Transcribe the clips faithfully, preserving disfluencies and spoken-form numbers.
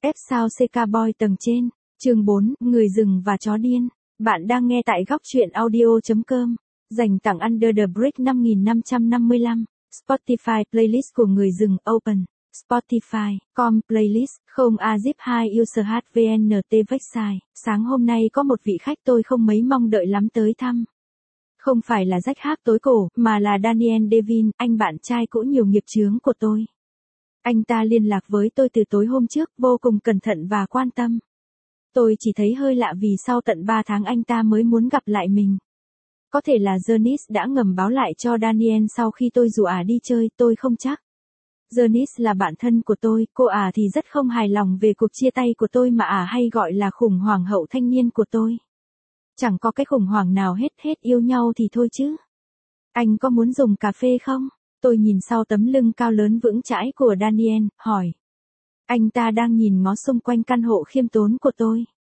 Ép sao xê ca Boy tầng trên. Chương bốn, Người rừng và chó điên. Bạn đang nghe tại góc truyện audio chấm com. Dành tặng Under the Bridge năm nghìn năm trăm năm mươi lăm. Spotify playlist của Người rừng Open. Spotify, com playlist, không a zip hai user hvnt website. Sáng hôm nay có một vị khách tôi không mấy mong đợi lắm tới thăm. Không phải là rách hát tối cổ, mà là Daniel Devin, anh bạn trai cũ nhiều nghiệp chướng của tôi. Anh ta liên lạc với tôi từ tối hôm trước, vô cùng cẩn thận và quan tâm. Tôi chỉ thấy hơi lạ vì sau tận ba tháng anh ta mới muốn gặp lại mình. Có thể là Janice đã ngầm báo lại cho Daniel sau khi tôi rủ ả đi chơi, tôi không chắc. Janice là bạn thân của tôi, cô ả thì rất không hài lòng về cuộc chia tay của tôi mà ả hay gọi là khủng hoảng hậu thanh niên của tôi. Chẳng có cái khủng hoảng nào hết, hết yêu nhau thì thôi chứ. Anh có muốn dùng cà phê không? Tôi nhìn sau tấm lưng cao lớn vững chãi của Daniel, hỏi. Anh ta đang nhìn ngó xung quanh căn hộ khiêm tốn của tôi.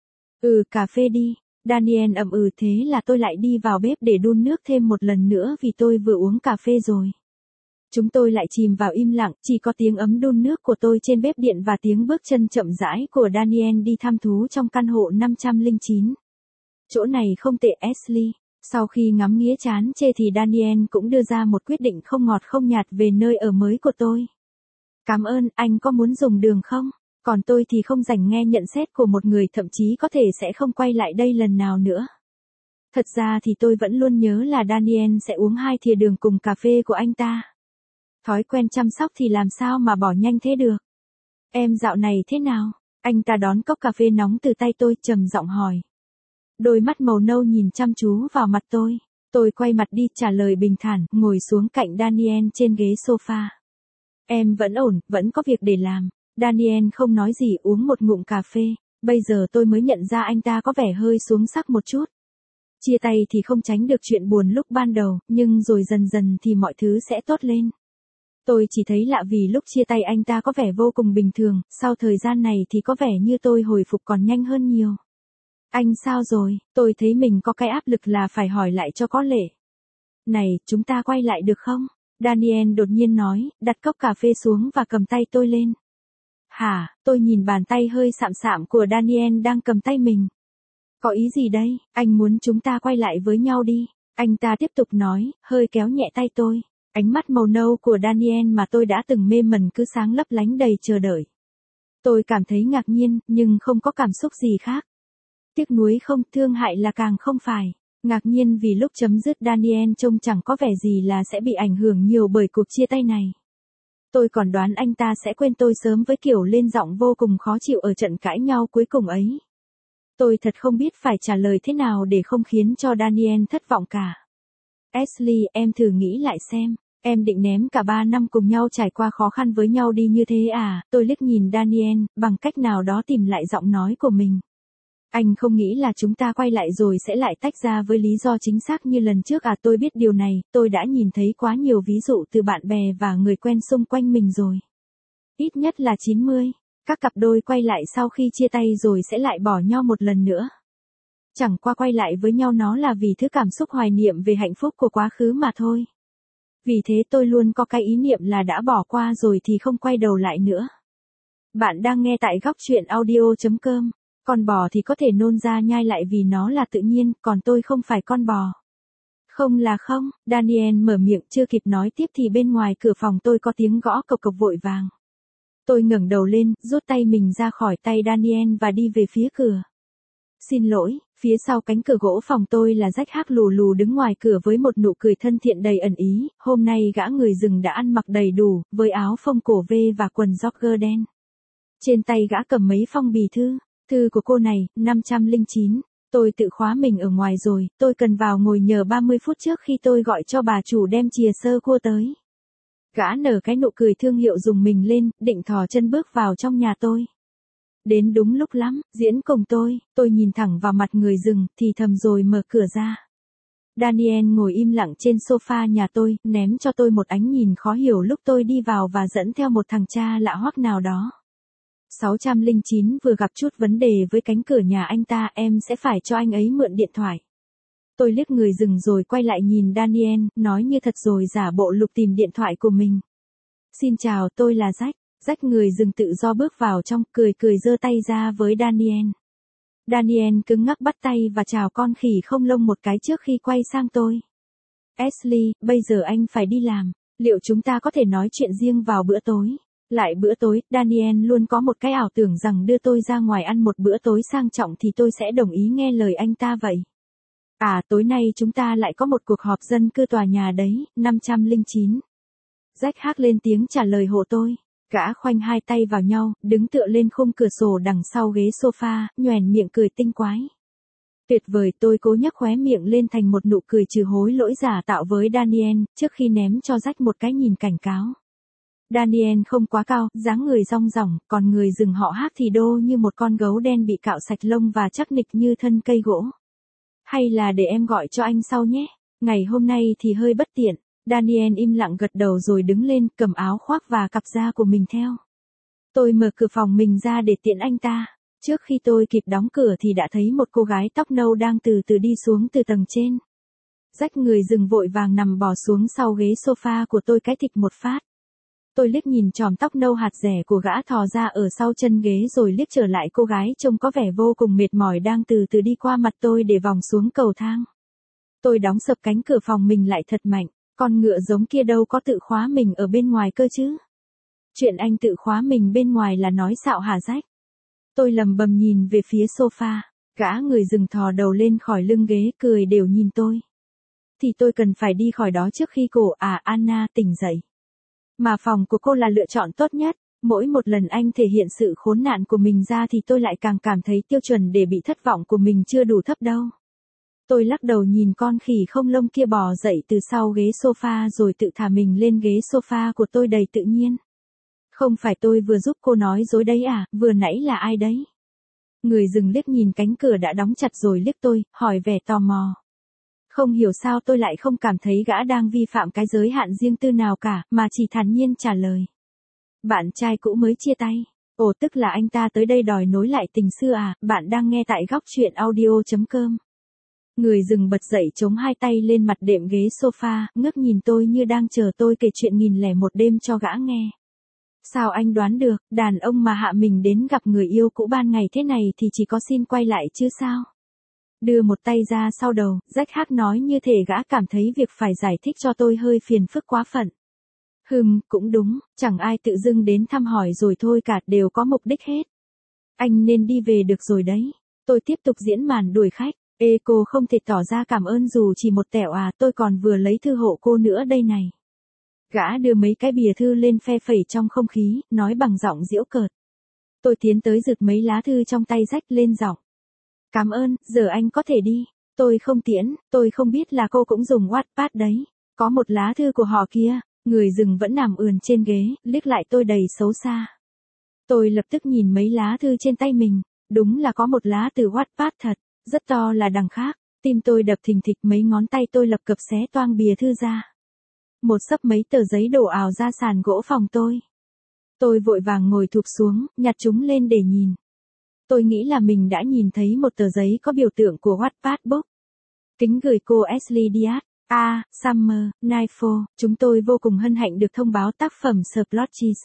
Ừ, cà phê đi. Daniel ậm ừ, thế là tôi lại đi vào bếp để đun nước thêm một lần nữa vì tôi vừa uống cà phê rồi. Chúng tôi lại chìm vào im lặng, chỉ có tiếng ấm đun nước của tôi trên bếp điện và tiếng bước chân chậm rãi của Daniel đi thăm thú trong căn hộ năm trăm lẻ chín. Chỗ này không tệ Ashley. Sau khi ngắm nghía chán chê thì Daniel cũng đưa ra một quyết định không ngọt không nhạt về nơi ở mới của tôi. Cảm ơn, anh có muốn dùng đường không? Còn tôi thì không rảnh nghe nhận xét của một người thậm chí có thể sẽ không quay lại đây lần nào nữa. Thật ra thì tôi vẫn luôn nhớ là Daniel sẽ uống hai thìa đường cùng cà phê của anh ta. Thói quen chăm sóc thì làm sao mà bỏ nhanh thế được? Em dạo này thế nào? Anh ta đón cốc cà phê nóng từ tay tôi trầm giọng hỏi. Đôi mắt màu nâu nhìn chăm chú vào mặt tôi. Tôi quay mặt đi trả lời bình thản, ngồi xuống cạnh Daniel trên ghế sofa. Em vẫn ổn, vẫn có việc để làm. Daniel không nói gì uống một ngụm cà phê. Bây giờ tôi mới nhận ra anh ta có vẻ hơi xuống sắc một chút. Chia tay thì không tránh được chuyện buồn lúc ban đầu, nhưng rồi dần dần thì mọi thứ sẽ tốt lên. Tôi chỉ thấy lạ vì lúc chia tay anh ta có vẻ vô cùng bình thường, sau thời gian này thì có vẻ như tôi hồi phục còn nhanh hơn nhiều. Anh sao rồi? Tôi thấy mình có cái áp lực là phải hỏi lại cho có lệ. Này, chúng ta quay lại được không? Daniel đột nhiên nói, đặt cốc cà phê xuống và cầm tay tôi lên. Hả? Tôi nhìn bàn tay hơi sạm sạm của Daniel đang cầm tay mình. Có ý gì đây? Anh muốn chúng ta quay lại với nhau đi. Anh ta tiếp tục nói, hơi kéo nhẹ tay tôi. Ánh mắt màu nâu của Daniel mà tôi đã từng mê mẩn cứ sáng lấp lánh đầy chờ đợi. Tôi cảm thấy ngạc nhiên, nhưng không có cảm xúc gì khác. Tiếc nuối không, thương hại là càng không phải. Ngạc nhiên vì lúc chấm dứt Daniel trông chẳng có vẻ gì là sẽ bị ảnh hưởng nhiều bởi cuộc chia tay này. Tôi còn đoán anh ta sẽ quên tôi sớm với kiểu lên giọng vô cùng khó chịu ở trận cãi nhau cuối cùng ấy. Tôi thật không biết phải trả lời thế nào để không khiến cho Daniel thất vọng cả. Ashley, em thử nghĩ lại xem. Em định ném cả ba năm cùng nhau trải qua khó khăn với nhau đi như thế à? Tôi liếc nhìn Daniel, bằng cách nào đó tìm lại giọng nói của mình. Anh không nghĩ là chúng ta quay lại rồi sẽ lại tách ra với lý do chính xác như lần trước à? Tôi biết điều này, tôi đã nhìn thấy quá nhiều ví dụ từ bạn bè và người quen xung quanh mình rồi. Ít nhất là chín mươi. Các cặp đôi quay lại sau khi chia tay rồi sẽ lại bỏ nhau một lần nữa. Chẳng qua quay lại với nhau nó là vì thứ cảm xúc hoài niệm về hạnh phúc của quá khứ mà thôi. Vì thế tôi luôn có cái ý niệm là đã bỏ qua rồi thì không quay đầu lại nữa. Bạn đang nghe tại góc truyện audio chấm com. Con bò thì có thể nôn ra nhai lại vì nó là tự nhiên, còn tôi không phải con bò. Không là không, Daniel mở miệng chưa kịp nói tiếp thì bên ngoài cửa phòng tôi có tiếng gõ cộc cộc vội vàng. Tôi ngẩng đầu lên, rút tay mình ra khỏi tay Daniel và đi về phía cửa. Xin lỗi, phía sau cánh cửa gỗ phòng tôi là Jack Hắc lù lù đứng ngoài cửa với một nụ cười thân thiện đầy ẩn ý. Hôm nay gã người rừng đã ăn mặc đầy đủ, với áo phông cổ V và quần jogger đen. Trên tay gã cầm mấy phong bì thư. Thư của cô này, năm trăm lẻ chín. Tôi tự khóa mình ở ngoài rồi, tôi cần vào ngồi nhờ ba mươi phút trước khi tôi gọi cho bà chủ đem chìa sơ cua tới. Gã nở cái nụ cười thương hiệu dùng mình lên, định thò chân bước vào trong nhà tôi. Đến đúng lúc lắm, diễn cùng tôi, tôi nhìn thẳng vào mặt người rừng, thì thầm rồi mở cửa ra. Daniel ngồi im lặng trên sofa nhà tôi, ném cho tôi một ánh nhìn khó hiểu lúc tôi đi vào và dẫn theo một thằng cha lạ hoắc nào đó. sáu trăm lẻ chín vừa gặp chút vấn đề với cánh cửa nhà anh ta, em sẽ phải cho anh ấy mượn điện thoại. Tôi liếc người rừng rồi quay lại nhìn Daniel, nói như thật rồi giả bộ lục tìm điện thoại của mình. Xin chào, tôi là Jack. Rách người dừng tự do bước vào trong, cười cười giơ tay ra với Daniel. Daniel cứng ngắc bắt tay và chào con khỉ không lông một cái trước khi quay sang tôi. Ashley, bây giờ anh phải đi làm, liệu chúng ta có thể nói chuyện riêng vào bữa tối? Lại bữa tối, Daniel luôn có một cái ảo tưởng rằng đưa tôi ra ngoài ăn một bữa tối sang trọng thì tôi sẽ đồng ý nghe lời anh ta vậy. À, tối nay chúng ta lại có một cuộc họp dân cư tòa nhà đấy, năm trăm lẻ chín. Jack hát lên tiếng trả lời hộ tôi. Gã khoanh hai tay vào nhau, đứng tựa lên khung cửa sổ đằng sau ghế sofa, nhoẻn miệng cười tinh quái. Tuyệt vời, tôi cố nhấc khóe miệng lên thành một nụ cười trừ hối lỗi giả tạo với Daniel, trước khi ném cho Jack một cái nhìn cảnh cáo. Daniel không quá cao, dáng người rong ròng, còn người rừng họ hát thì đô như một con gấu đen bị cạo sạch lông và chắc nịch như thân cây gỗ. Hay là để em gọi cho anh sau nhé, ngày hôm nay thì hơi bất tiện. Daniel im lặng gật đầu rồi đứng lên, cầm áo khoác và cặp da của mình theo. Tôi mở cửa phòng mình ra để tiện anh ta. Trước khi tôi kịp đóng cửa thì đã thấy một cô gái tóc nâu đang từ từ đi xuống từ tầng trên. Rách người dừng vội vàng nằm bò xuống sau ghế sofa của tôi cái thịch một phát. Tôi liếc nhìn chòm tóc nâu hạt rẻ của gã thò ra ở sau chân ghế rồi liếc trở lại cô gái trông có vẻ vô cùng mệt mỏi đang từ từ đi qua mặt tôi để vòng xuống cầu thang. Tôi đóng sập cánh cửa phòng mình lại thật mạnh, con ngựa giống kia đâu có tự khóa mình ở bên ngoài cơ chứ. Chuyện anh tự khóa mình bên ngoài là nói xạo hả Jack? Tôi lầm bầm nhìn về phía sofa, gã người dừng thò đầu lên khỏi lưng ghế cười đều nhìn tôi. Thì tôi cần phải đi khỏi đó trước khi cô à Anna tỉnh dậy. Mà phòng của cô là lựa chọn tốt nhất, mỗi một lần anh thể hiện sự khốn nạn của mình ra thì tôi lại càng cảm thấy tiêu chuẩn để bị thất vọng của mình chưa đủ thấp đâu. Tôi lắc đầu nhìn con khỉ không lông kia bò dậy từ sau ghế sofa rồi tự thả mình lên ghế sofa của tôi đầy tự nhiên. Không phải tôi vừa giúp cô nói dối đấy à, vừa nãy là ai đấy? Người dừng liếc nhìn cánh cửa đã đóng chặt rồi liếc tôi, hỏi vẻ tò mò. Không hiểu sao tôi lại không cảm thấy gã đang vi phạm cái giới hạn riêng tư nào cả, mà chỉ thản nhiên trả lời. Bạn trai cũ mới chia tay. Ồ, tức là anh ta tới đây đòi nối lại tình xưa à, bạn đang nghe tại góc truyện audio chấm com. Người dừng bật dậy chống hai tay lên mặt đệm ghế sofa, ngước nhìn tôi như đang chờ tôi kể chuyện nghìn lẻ một đêm cho gã nghe. Sao anh đoán được, đàn ông mà hạ mình đến gặp người yêu cũ ban ngày thế này thì chỉ có xin quay lại chứ sao? Đưa một tay ra sau đầu, Jack hát nói như thể gã cảm thấy việc phải giải thích cho tôi hơi phiền phức quá phận. Hừm, cũng đúng, chẳng ai tự dưng đến thăm hỏi rồi thôi cả, đều có mục đích hết. Anh nên đi về được rồi đấy. Tôi tiếp tục diễn màn đuổi khách. Ê cô không thể tỏ ra cảm ơn dù chỉ một tẹo à, tôi còn vừa lấy thư hộ cô nữa đây này. Gã đưa mấy cái bìa thư lên phe phẩy trong không khí, nói bằng giọng giễu cợt. Tôi tiến tới giật mấy lá thư trong tay Jack lên giọng. Cảm ơn, giờ anh có thể đi. Tôi không tiễn, tôi không biết là cô cũng dùng Wattpad đấy. Có một lá thư của họ kia, người dừng vẫn nằm ườn trên ghế, liếc lại tôi đầy xấu xa. Tôi lập tức nhìn mấy lá thư trên tay mình, đúng là có một lá từ Wattpad thật, rất to là đằng khác, tim tôi đập thình thịch mấy ngón tay tôi lập cập xé toang bìa thư ra. Một xấp mấy tờ giấy đổ ào ra sàn gỗ phòng tôi. Tôi vội vàng ngồi thụp xuống, nhặt chúng lên để nhìn. Tôi nghĩ là mình đã nhìn thấy một tờ giấy có biểu tượng của Wattpad Book. Kính gửi cô Ashley Diaz. A, Summer, Nightfall, chúng tôi vô cùng hân hạnh được thông báo tác phẩm Splotches.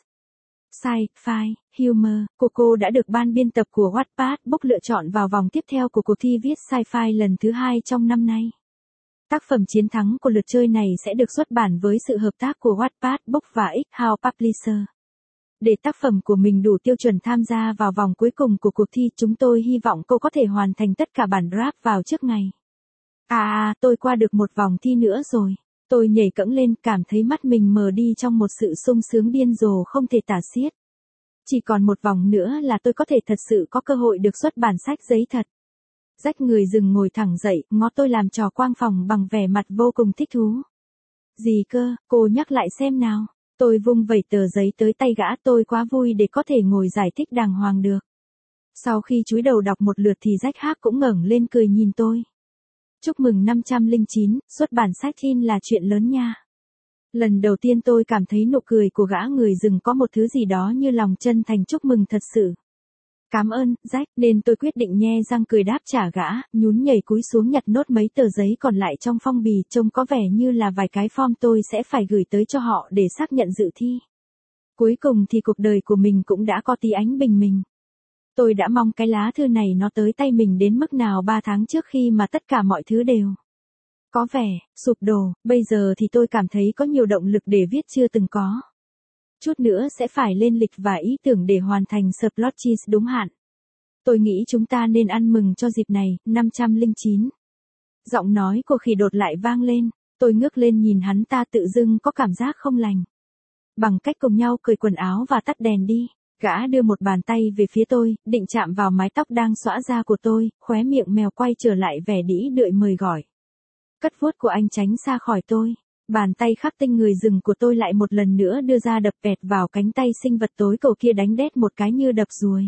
Sci-fi, Humor, của cô đã được ban biên tập của Wattpad Book lựa chọn vào vòng tiếp theo của cuộc thi viết sci-fi lần thứ hai trong năm nay. Tác phẩm chiến thắng của lượt chơi này sẽ được xuất bản với sự hợp tác của Wattpad Book và X-House Publisher. Để tác phẩm của mình đủ tiêu chuẩn tham gia vào vòng cuối cùng của cuộc thi, chúng tôi hy vọng cô có thể hoàn thành tất cả bản draft vào trước ngày. À à, tôi qua được một vòng thi nữa rồi. Tôi nhảy cẫng lên, cảm thấy mắt mình mờ đi trong một sự sung sướng điên rồ không thể tả xiết. Chỉ còn một vòng nữa là tôi có thể thật sự có cơ hội được xuất bản sách giấy thật. Jack người dừng ngồi thẳng dậy, ngó tôi làm trò quang phòng bằng vẻ mặt vô cùng thích thú. Gì cơ, cô nhắc lại xem nào. Tôi vung vẩy tờ giấy tới tay gã, tôi quá vui để có thể ngồi giải thích đàng hoàng được. Sau khi chúi đầu đọc một lượt thì Jack hát cũng ngẩng lên cười nhìn tôi. Chúc mừng năm trăm lẻ chín, xuất bản sách in là chuyện lớn nha. Lần đầu tiên tôi cảm thấy nụ cười của gã người dừng có một thứ gì đó như lòng chân thành chúc mừng thật sự. Cảm ơn, Jack, nên tôi quyết định nhe răng cười đáp trả gã, nhún nhảy cúi xuống nhặt nốt mấy tờ giấy còn lại trong phong bì, trông có vẻ như là vài cái form tôi sẽ phải gửi tới cho họ để xác nhận dự thi. Cuối cùng thì cuộc đời của mình cũng đã có tí ánh bình minh. Tôi đã mong cái lá thư này nó tới tay mình đến mức nào ba tháng trước khi mà tất cả mọi thứ đều có vẻ sụp đổ, bây giờ thì tôi cảm thấy có nhiều động lực để viết chưa từng có. Chút nữa sẽ phải lên lịch và ý tưởng để hoàn thành Splot Cheese đúng hạn. Tôi nghĩ chúng ta nên ăn mừng cho dịp này, năm trăm lẻ chín. Giọng nói của khỉ đột lại vang lên, tôi ngước lên nhìn hắn ta tự dưng có cảm giác không lành. Bằng cách cùng nhau cởi quần áo và tắt đèn đi, gã đưa một bàn tay về phía tôi, định chạm vào mái tóc đang xõa ra của tôi, khóe miệng mèo quay trở lại vẻ đĩ đượi mời gọi. Cất vuốt của anh tránh xa khỏi tôi, bàn tay khắc tinh người rừng của tôi lại một lần nữa đưa ra đập vẹt vào cánh tay sinh vật tối cầu kia đánh đét một cái như đập ruồi.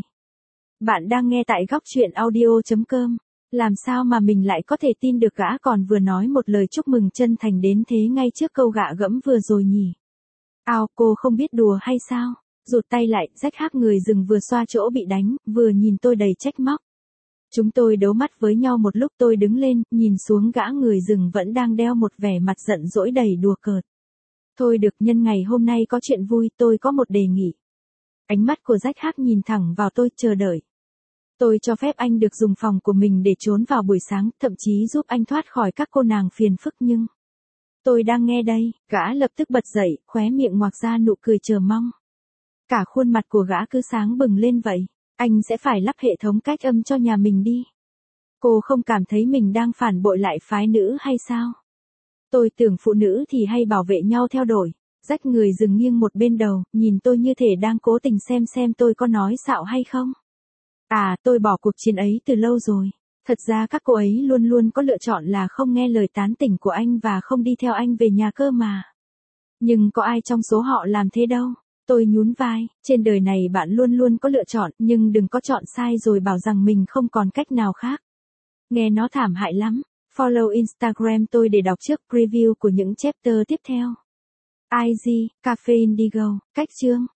Bạn đang nghe tại góc truyện audio chấm com. Làm sao mà mình lại có thể tin được gã còn vừa nói một lời chúc mừng chân thành đến thế ngay trước câu gạ gẫm vừa rồi nhỉ? Ao, cô không biết đùa hay sao? Rụt tay lại, rách hác người rừng vừa xoa chỗ bị đánh, vừa nhìn tôi đầy trách móc. Chúng tôi đấu mắt với nhau một lúc, tôi đứng lên, nhìn xuống gã người rừng vẫn đang đeo một vẻ mặt giận dỗi đầy đùa cợt. Thôi được, nhân ngày hôm nay có chuyện vui, tôi có một đề nghị. Ánh mắt của rách hác nhìn thẳng vào tôi, chờ đợi. Tôi cho phép anh được dùng phòng của mình để trốn vào buổi sáng, thậm chí giúp anh thoát khỏi các cô nàng phiền phức nhưng... Tôi đang nghe đây, gã lập tức bật dậy, khóe miệng ngoạc ra nụ cười chờ mong. Cả khuôn mặt của gã cứ sáng bừng lên vậy, anh sẽ phải lắp hệ thống cách âm cho nhà mình đi. Cô không cảm thấy mình đang phản bội lại phái nữ hay sao? Tôi tưởng phụ nữ thì hay bảo vệ nhau theo đuổi. Rách người dừng nghiêng một bên đầu, nhìn tôi như thể đang cố tình xem xem tôi có nói xạo hay không. À, tôi bỏ cuộc chiến ấy từ lâu rồi. Thật ra các cô ấy luôn luôn có lựa chọn là không nghe lời tán tỉnh của anh và không đi theo anh về nhà cơ mà. Nhưng có ai trong số họ làm thế đâu. Tôi nhún vai, trên đời này bạn luôn luôn có lựa chọn, nhưng đừng có chọn sai rồi bảo rằng mình không còn cách nào khác. Nghe nó thảm hại lắm. Follow Instagram tôi để đọc trước preview của những chapter tiếp theo. i giê, Cafe Indigo, cách chương.